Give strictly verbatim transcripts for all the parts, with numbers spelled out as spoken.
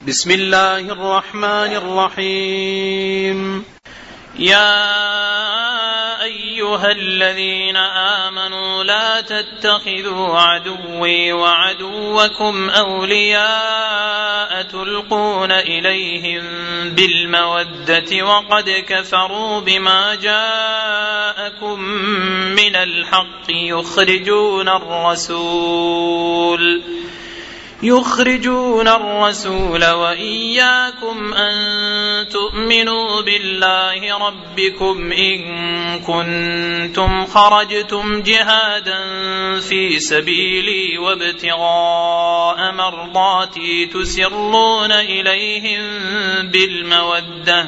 بسم الله الرحمن الرحيم. يا أيها الذين آمنوا لا تتخذوا عدوي وعدوكم أولياء تلقون إليهم بالمودة وقد كفروا بما جاءكم من الحق يخرجون الرسول يخرجون الرسول وإياكم أن تؤمنوا بالله ربكم إن كنتم خرجتم جهادا في سبيلي وابتغاء مرضاتي تسرون إليهم بالمودة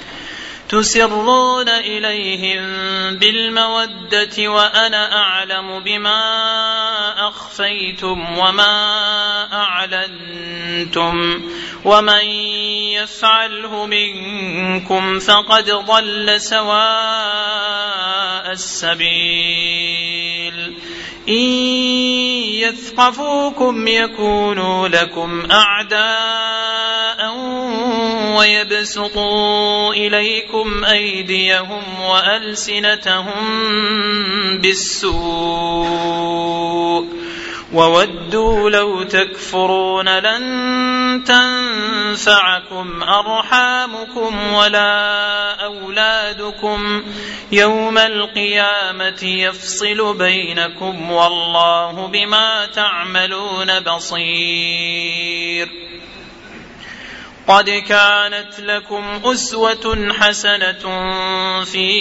تسرون إليهم بالمودة وأنا أعلم بما أخفيتم وما أعلنتم ومن يفعله منكم فقد ضل سواء السبيل. إن يثقفوكم يكونوا لكم أعداء ويبسطوا إليكم أيديهم وألسنتهم بالسوء وودوا لو تكفرون لن تنفعكم أرحامكم ولا أولادكم يوم القيامة يفصل بينكم والله بما تعملون بصير. قد كانت لكم أسوة حسنة في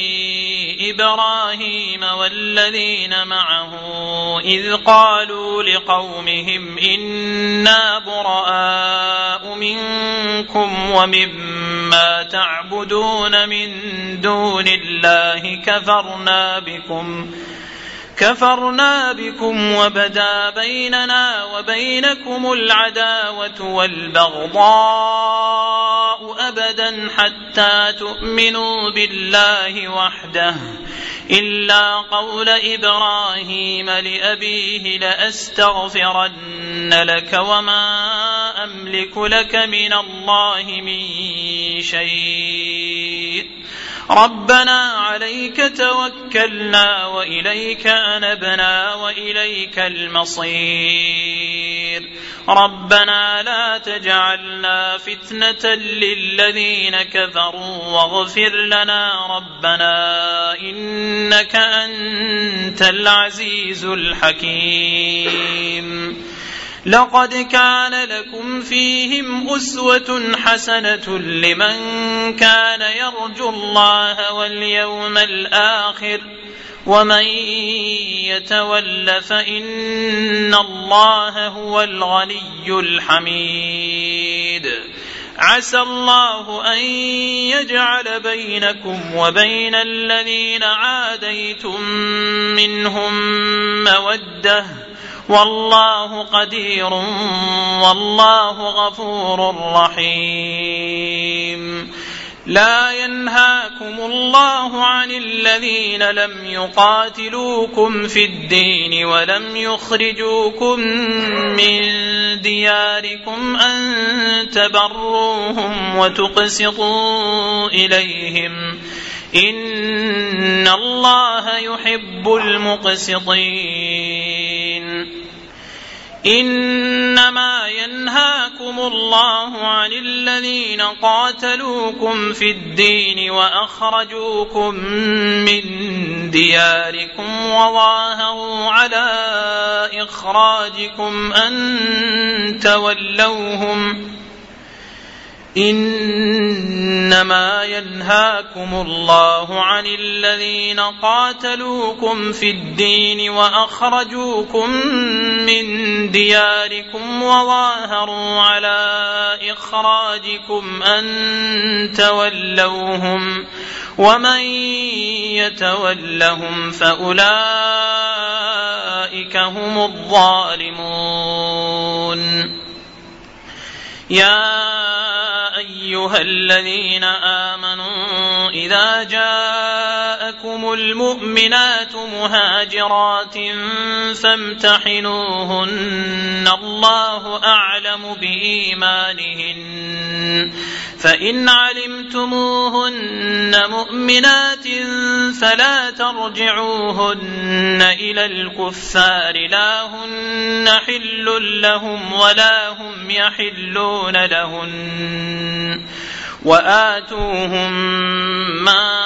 إبراهيم والذين معه إذ قالوا لقومهم إنا براء منكم ومما تعبدون من دون الله كفرنا بكم كفرنا بكم وبدا بيننا وبينكم العداوة والبغضاء أبدا حتى تؤمنوا بالله وحده إلا قول إبراهيم لأبيه لأستغفرن لك وما أملك لك من الله من شيء ربنا عليك توكلنا وإليك أنبنا وإليك المصير ربنا لا تجعلنا فتنة للذين كفروا واغفر لنا ربنا إنك أنت العزيز الحكيم. لقد كان لكم فيهم أسوة حسنة لمن كان يرجو الله واليوم الآخر ومن يتول فإن الله هو الغني الحميد. عسى الله أن يجعل بينكم وبين الذين عاديتم منهم مودة والله قدير والله غفور رحيم. لا ينهاكم الله عن الذين لم يقاتلوكم في الدين ولم يخرجوكم من دياركم أن تبروهم وتقسطوا إليهم إن الله يحب المقسطين. إنما ينهاكم الله عن الذين قاتلوكم في الدين وأخرجوكم من دياركم وظاهروا على إخراجكم أن تولوهم إنما ينهاكم الله عن الذين قاتلوكم في الدين وأخرجوكم من دياركم وظاهروا على إخراجكم أن تولوهم ومن يتولهم فأولئك هم الظالمون. يا أيها الذين آمنوا إذا جاءكم المؤمنات مهاجرات فامتحنوهن الله أعلم بإيمانهن فإن علمتموهن مؤمنات فلا ترجعوهن إلى الكفار لا هن حل لهم ولا هم يحلون لهن وآتوهم ما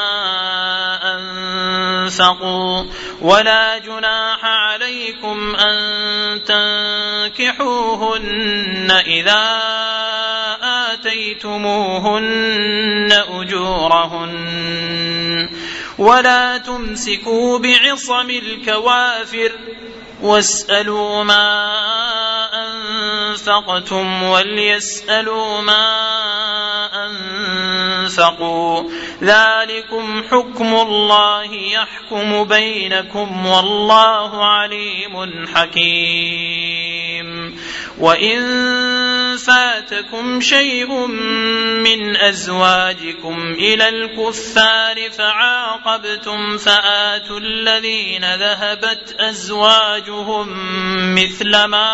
أنفقوا ولا جناح عليكم أن تنكحوهن إذا آتيتموهن أجورهن ولا تمسكوا بعصم الكوافر واسألوا ما أنفقتم وليسألوا ما أنفقوا ذلكم حكم الله يحكم بينكم والله عليم حكيم. وإن فاتكم شيء من أزواجكم إلى الكفار فعاقبتم فآتوا الذين ذهبت أزواجهم مثل ما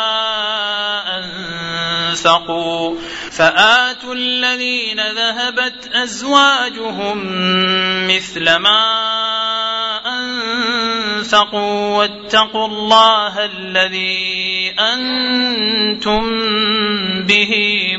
أنفقوا فآتوا الذين ذهبت أزواجهم مثل ما أنفقوا واتقوا الله الذي أنتم به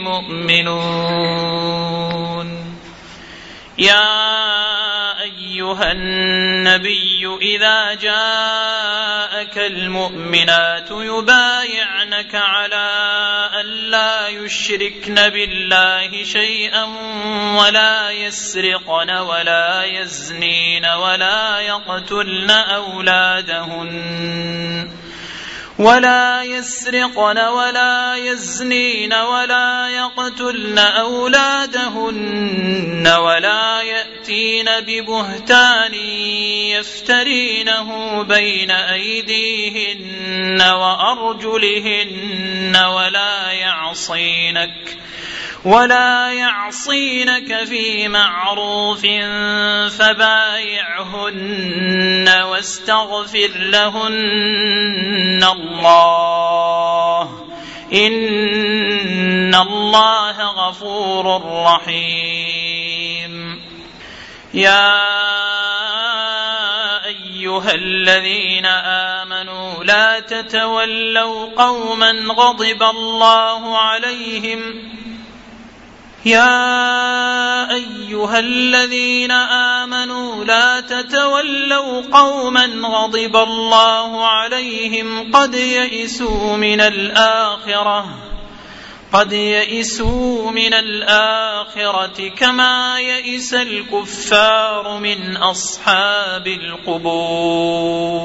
مؤمنون. يا أيها النبي إذا جاءك المؤمنات يبايعنك على أن لا يشركن بالله شيئا ولا يسرقن ولا يزنين ولا يقتلن أولادهن ولا يسرقن ولا يزنين ولا يقتلن أولادهن ولا يأتين ببهتان يفترينه بين أيديهن وأرجلهن ولا يعصينك ولا يعصينك في معروف فبايعهن واستغفر لهن الله إن الله غفور رحيم. يا أيها الذين آمنوا لا تتولوا قوما غضب الله عليهم يا أيها الذين آمنوا لا تتولوا قوما غضب الله عليهم قد يئسوا من الآخرة قد يئسوا من الآخرة كما يئس الكفار من أصحاب القبور.